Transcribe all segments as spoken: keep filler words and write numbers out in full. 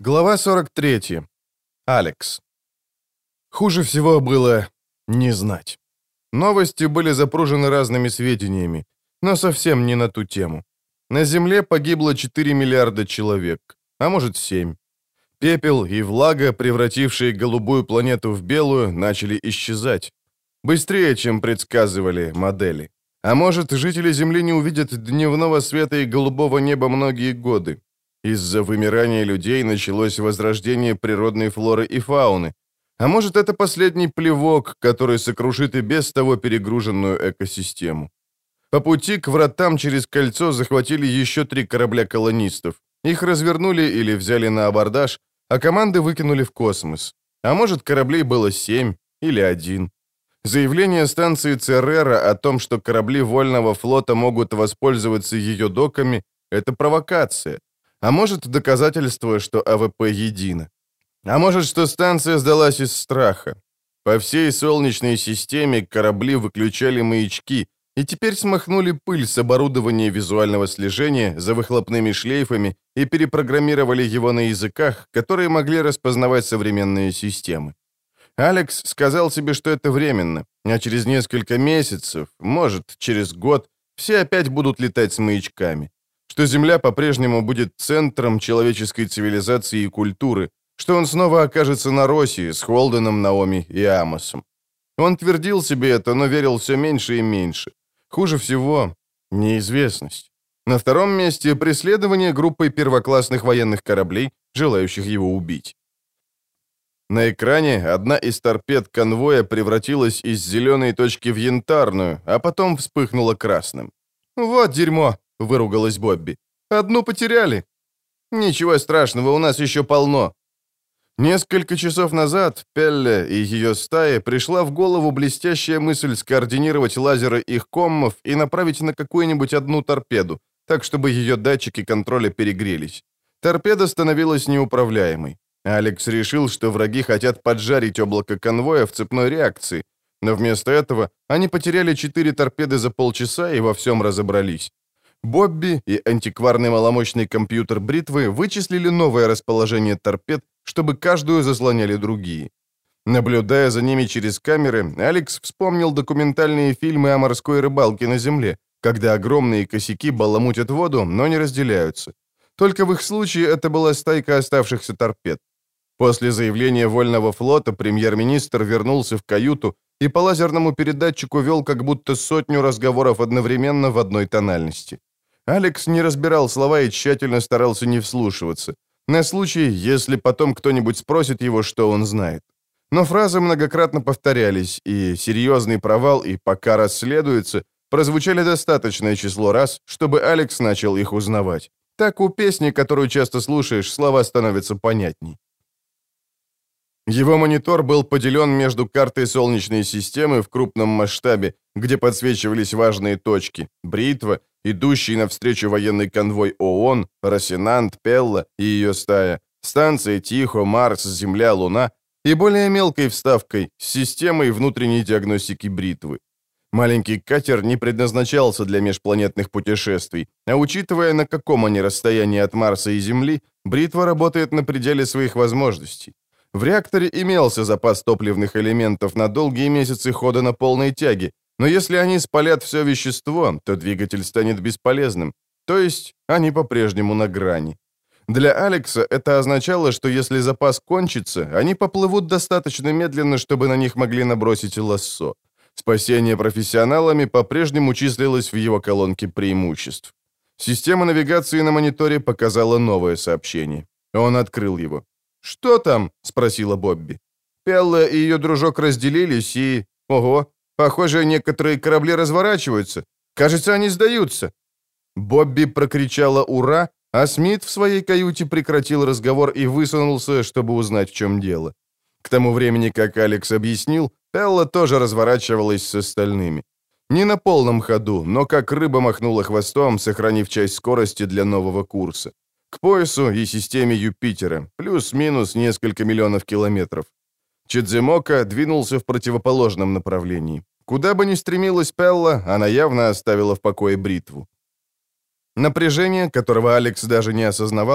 Глава сорок третья. Алекс. Хуже всего было не знать. Новости были запружены разными сведениями, но совсем не на ту тему. На Земле погибло четыре миллиарда человек, а может семь. Пепел и влага, превратившие голубую планету в белую, начали исчезать. Быстрее, чем предсказывали модели. А может, жители Земли не увидят дневного света и голубого неба многие годы. Из-за вымирания людей началось возрождение природной флоры и фауны. А может, это последний плевок, который сокрушит и без того перегруженную экосистему. По пути к вратам через кольцо захватили еще три корабля колонистов. Их развернули или взяли на абордаж, а команды выкинули в космос. А может, кораблей было семь или один. Заявление станции Церера о том, что корабли Вольного флота могут воспользоваться ее доками, это провокация. А может, доказательство, что АВП едино. А может, что станция сдалась из страха. По всей Солнечной системе корабли выключали маячки и теперь смахнули пыль с оборудования визуального слежения за выхлопными шлейфами и перепрограммировали его на языках, которые могли распознавать современные системы. Алекс сказал себе, что это временно, а через несколько месяцев, может, через год, все опять будут летать с маячками. Что Земля по-прежнему будет центром человеческой цивилизации и культуры, что он снова окажется на России с Холденом, Наоми и Амосом. Он твердил себе это, но верил все меньше и меньше. Хуже всего — неизвестность. На втором месте — преследование группой первоклассных военных кораблей, желающих его убить. На экране одна из торпед конвоя превратилась из зеленой точки в янтарную, а потом вспыхнула красным. «Вот дерьмо!» — выругалась Бобби. «Одну потеряли». «Ничего страшного, у нас еще полно». Несколько часов назад Пелле и ее стае пришла в голову блестящая мысль скоординировать лазеры их коммов и направить на какую-нибудь одну торпеду, так чтобы ее датчики контроля перегрелись. Торпеда становилась неуправляемой. Алекс решил, что враги хотят поджарить облако конвоя в цепной реакции, но вместо этого они потеряли четыре торпеды за полчаса и во всем разобрались. Бобби и антикварный маломощный компьютер бритвы вычислили новое расположение торпед, чтобы каждую заслоняли другие. Наблюдая за ними через камеры, Алекс вспомнил документальные фильмы о морской рыбалке на Земле, когда огромные косяки баламутят воду, но не разделяются. Только в их случае это была стайка оставшихся торпед. После заявления Вольного флота премьер-министр вернулся в каюту и по лазерному передатчику вел как будто сотню разговоров одновременно в одной тональности. Алекс не разбирал слова и тщательно старался не вслушиваться, на случай, если потом кто-нибудь спросит его, что он знает. Но фразы многократно повторялись, и серьезный провал и «пока расследуется» прозвучали достаточное число раз, чтобы Алекс начал их узнавать. Так у песни, которую часто слушаешь, слова становятся понятней. Его монитор был поделен между картой Солнечной системы в крупном масштабе, где подсвечивались важные точки, бритва, идущий навстречу военный конвой ООН, Росинант, Пелла и ее стая, станция Тихо, Марс, Земля, Луна и более мелкой вставкой с системой внутренней диагностики бритвы. Маленький катер не предназначался для межпланетных путешествий, а учитывая, на каком они расстоянии от Марса и Земли, бритва работает на пределе своих возможностей. В реакторе имелся запас топливных элементов на долгие месяцы хода на полной тяге, но если они спалят все вещество, то двигатель станет бесполезным, то есть они по-прежнему на грани. Для Алекса это означало, что если запас кончится, они поплывут достаточно медленно, чтобы на них могли набросить лассо. Спасение профессионалами по-прежнему числилось в его колонке преимуществ. Система навигации на мониторе показала новое сообщение. Он открыл его. «Что там?» — спросила Бобби. Пелла и ее дружок разделились и... Ого, похоже, некоторые корабли разворачиваются. Кажется, они сдаются. Бобби прокричала «Ура!», а Смит в своей каюте прекратил разговор и высунулся, чтобы узнать, в чем дело. К тому времени, как Алекс объяснил, Пелла тоже разворачивалась с остальными. Не на полном ходу, но как рыба махнула хвостом, сохранив часть скорости для нового курса. К поясу и системе Юпитера, плюс-минус несколько миллионов километров. Чидзимока двинулся в противоположном направлении. Куда бы ни стремилась Пелла, она явно оставила в покое бритву. Напряжение, которого Алекс даже не осознавал,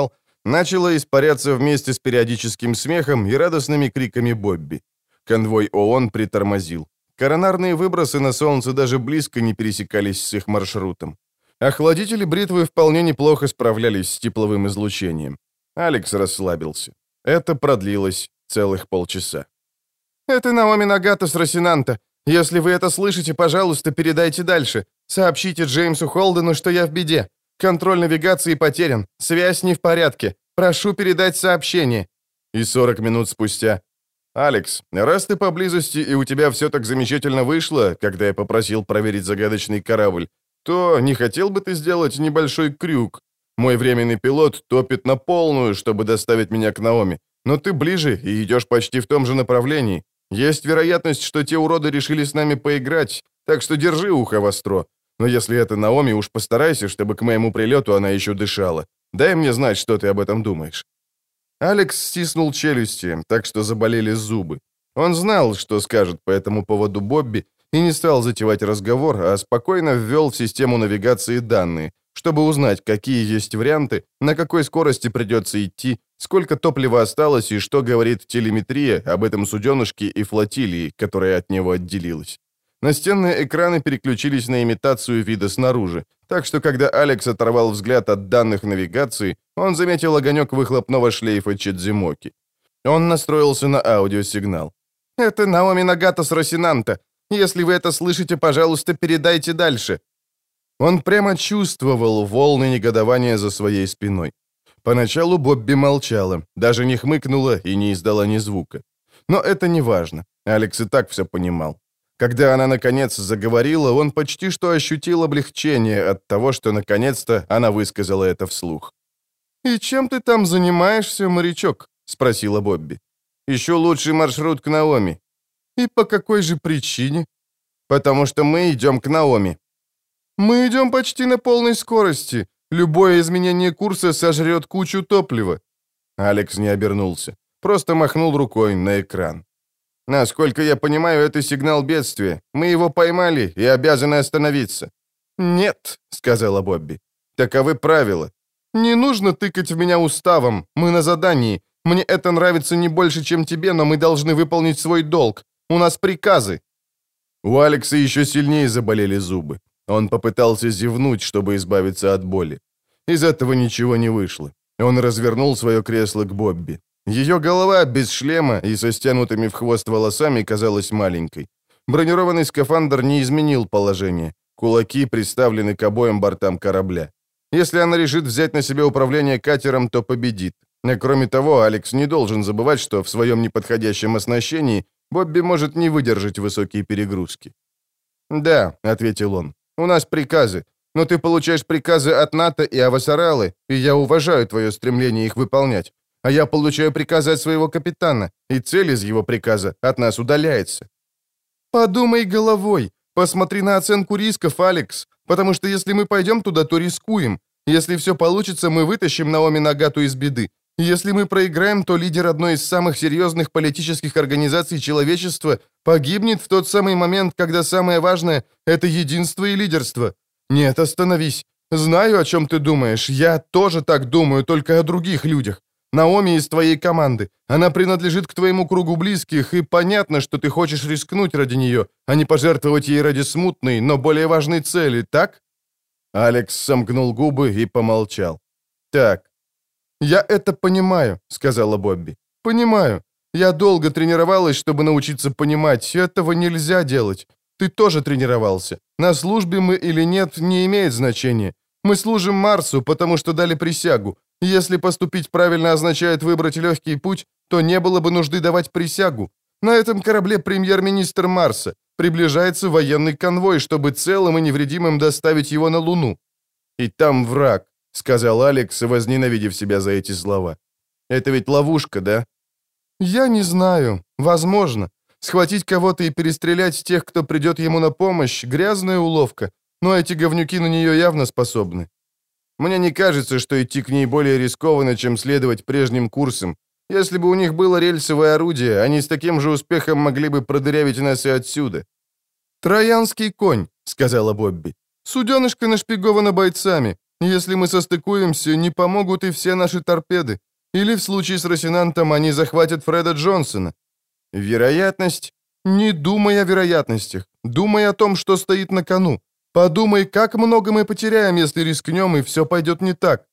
начало испаряться вместе с периодическим смехом и радостными криками Бобби. Конвой ООН притормозил. Коронарные выбросы на Солнце даже близко не пересекались с их маршрутом. Охладители бритвы вполне неплохо справлялись с тепловым излучением. Алекс расслабился. Это продлилось целых полчаса. «Это Наоми Нагата с Росинанта. Если вы это слышите, пожалуйста, передайте дальше. Сообщите Джеймсу Холдену, что я в беде. Контроль навигации потерян. Связь не в порядке. Прошу передать сообщение». И сорок минут спустя. «Алекс, раз ты поблизости и у тебя все так замечательно вышло, когда я попросил проверить загадочный корабль, то не хотел бы ты сделать небольшой крюк? Мой временный пилот топит на полную, чтобы доставить меня к Наоми, но ты ближе и идешь почти в том же направлении. Есть вероятность, что те уроды решили с нами поиграть, так что держи ухо востро. Но если это Наоми, уж постарайся, чтобы к моему прилету она еще дышала. Дай мне знать, что ты об этом думаешь». Алекс стиснул челюсти, так что заболели зубы. Он знал, что скажет по этому поводу Бобби, и не стал затевать разговор, а спокойно ввел в систему навигации данные, чтобы узнать, какие есть варианты, на какой скорости придется идти, сколько топлива осталось и что говорит телеметрия об этом суденышке и флотилии, которая от него отделилась. Настенные экраны переключились на имитацию вида снаружи, так что когда Алекс оторвал взгляд от данных навигации, он заметил огонек выхлопного шлейфа Чидзимоки. Он настроился на аудиосигнал. «Это Наоми Нагата с Росинанта. Если вы это слышите, пожалуйста, передайте дальше». Он прямо чувствовал волны негодования за своей спиной. Поначалу Бобби молчала, даже не хмыкнула и не издала ни звука. Но это не важно. Алекс и так все понимал. Когда она, наконец, заговорила, он почти что ощутил облегчение от того, что, наконец-то, она высказала это вслух. «И чем ты там занимаешься, морячок?» — спросила Бобби. «Ищу лучший маршрут к Наоми». «И по какой же причине?» «Потому что мы идем к Наоми». «Мы идем почти на полной скорости. Любое изменение курса сожрет кучу топлива». Алекс не обернулся, просто махнул рукой на экран. «Насколько я понимаю, это сигнал бедствия. Мы его поймали и обязаны остановиться». «Нет», — сказала Бобби. «Таковы правила». «Не нужно тыкать в меня уставом. Мы на задании. Мне это нравится не больше, чем тебе, но мы должны выполнить свой долг. У нас приказы». У Алекса еще сильнее заболели зубы. Он попытался зевнуть, чтобы избавиться от боли. Из этого ничего не вышло. Он развернул свое кресло к Бобби. Ее голова без шлема и со стянутыми в хвост волосами казалась маленькой. Бронированный скафандр не изменил положение. Кулаки приставлены к обоим бортам корабля. Если она решит взять на себя управление катером, то победит. А кроме того, Алекс не должен забывать, что в своем неподходящем оснащении Бобби может не выдержать высокие перегрузки. «Да», — ответил он, — «у нас приказы. Но ты получаешь приказы от НАТО и Авасаралы, и я уважаю твое стремление их выполнять. А я получаю приказы от своего капитана, и цель из его приказа от нас удаляется». «Подумай головой. Посмотри на оценку рисков, Алекс. Потому что если мы пойдем туда, то рискуем. Если все получится, мы вытащим Наоми Нагату из беды. Если мы проиграем, то лидер одной из самых серьезных политических организаций человечества погибнет в тот самый момент, когда самое важное — это единство и лидерство. Нет, остановись. Знаю, о чем ты думаешь. Я тоже так думаю, только о других людях. Наоми из твоей команды. Она принадлежит к твоему кругу близких, и понятно, что ты хочешь рискнуть ради нее, а не пожертвовать ей ради смутной, но более важной цели, так?» Алекс сомкнул губы и помолчал. «Так». «Я это понимаю», — сказала Бобби. «Понимаю. Я долго тренировалась, чтобы научиться понимать. Этого нельзя делать. Ты тоже тренировался. На службе мы или нет, не имеет значения. Мы служим Марсу, потому что дали присягу. Если поступить правильно означает выбрать легкий путь, то не было бы нужды давать присягу. На этом корабле премьер-министр Марса. Приближается военный конвой, чтобы целым и невредимым доставить его на Луну. И там враг», — сказал Алекс, возненавидев себя за эти слова. «Это ведь ловушка, да?» «Я не знаю. Возможно. Схватить кого-то и перестрелять тех, кто придет ему на помощь — грязная уловка, но эти говнюки на нее явно способны. Мне не кажется, что идти к ней более рискованно, чем следовать прежним курсам. Если бы у них было рельсовое орудие, они с таким же успехом могли бы продырявить нас и отсюда». «Троянский конь», — сказала Бобби. «Суденышко нашпиговано бойцами. Если мы состыкуемся, не помогут и все наши торпеды. Или в случае с Росинантом они захватят Фреда Джонсона. Вероятность? Не думай о вероятностях. Думай о том, что стоит на кону. Подумай, как много мы потеряем, если рискнем, и все пойдет не так.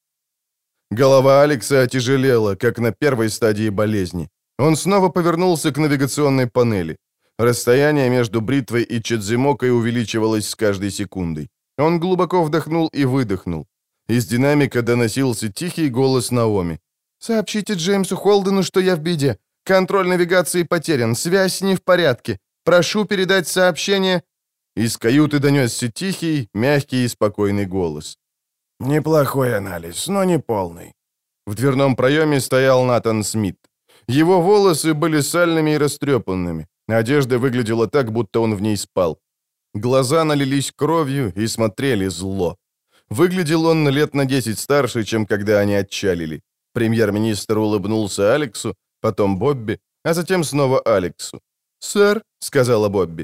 Голова Алекса отяжелела, как на первой стадии болезни. Он снова повернулся к навигационной панели. Расстояние между бритвой и Чедзимокой увеличивалось с каждой секундой. Он глубоко вдохнул и выдохнул. Из динамика доносился тихий голос Наоми. «Сообщите Джеймсу Холдену, что я в беде. Контроль навигации потерян, связь не в порядке. Прошу передать сообщение...» Из каюты донесся тихий, мягкий и спокойный голос. «Неплохой анализ, но не полный». В дверном проеме стоял Натан Смит. Его волосы были сальными и растрепанными. Одежда выглядела так, будто он в ней спал. Глаза налились кровью и смотрели зло. Выглядел он лет на десять старше, чем когда они отчалили. Премьер-министр улыбнулся Алексу, потом Бобби, а затем снова Алексу. «Сэр», — сказала Бобби.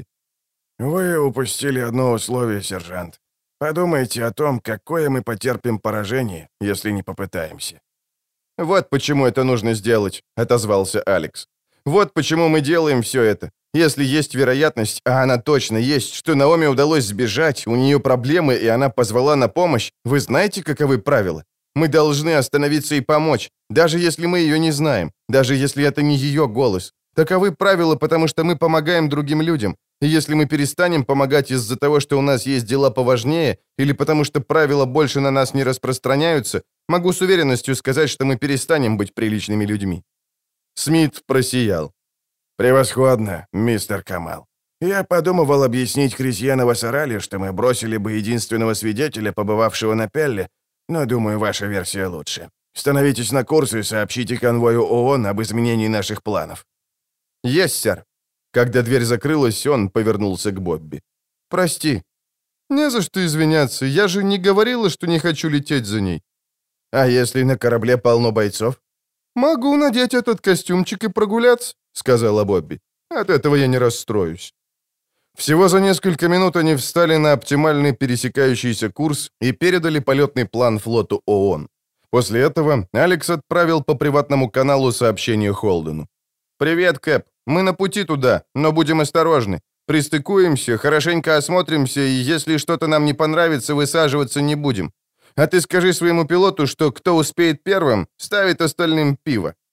«Вы упустили одно условие, сержант. Подумайте о том, какое мы потерпим поражение, если не попытаемся». «Вот почему это нужно сделать», — отозвался Алекс. «Вот почему мы делаем все это. Если есть вероятность, а она точно есть, что Наоми удалось сбежать, у нее проблемы, и она позвала на помощь, вы знаете, каковы правила? Мы должны остановиться и помочь, даже если мы ее не знаем, даже если это не ее голос. Таковы правила, потому что мы помогаем другим людям. И если мы перестанем помогать из-за того, что у нас есть дела поважнее, или потому что правила больше на нас не распространяются, могу с уверенностью сказать, что мы перестанем быть приличными людьми». Смит просиял. «Превосходно, мистер Камал. Я подумывал объяснить Крисьяну Вассарали, что мы бросили бы единственного свидетеля, побывавшего на Пелле, но, думаю, ваша версия лучше. Становитесь на курс и сообщите конвою ООН об изменении наших планов». «Есть, сэр». Когда дверь закрылась, он повернулся к Бобби. «Прости». «Не за что извиняться. Я же не говорила, что не хочу лететь за ней». «А если на корабле полно бойцов?» «Могу надеть этот костюмчик и прогуляться», — сказала Бобби. «От этого я не расстроюсь». Всего за несколько минут они встали на оптимальный пересекающийся курс и передали полетный план флоту ООН. После этого Алекс отправил по приватному каналу сообщение Холдену. «Привет, Кэп. Мы на пути туда, но будем осторожны. Пристыкуемся, хорошенько осмотримся, и если что-то нам не понравится, высаживаться не будем. А ты скажи своему пилоту, что кто успеет первым, ставит остальным пиво.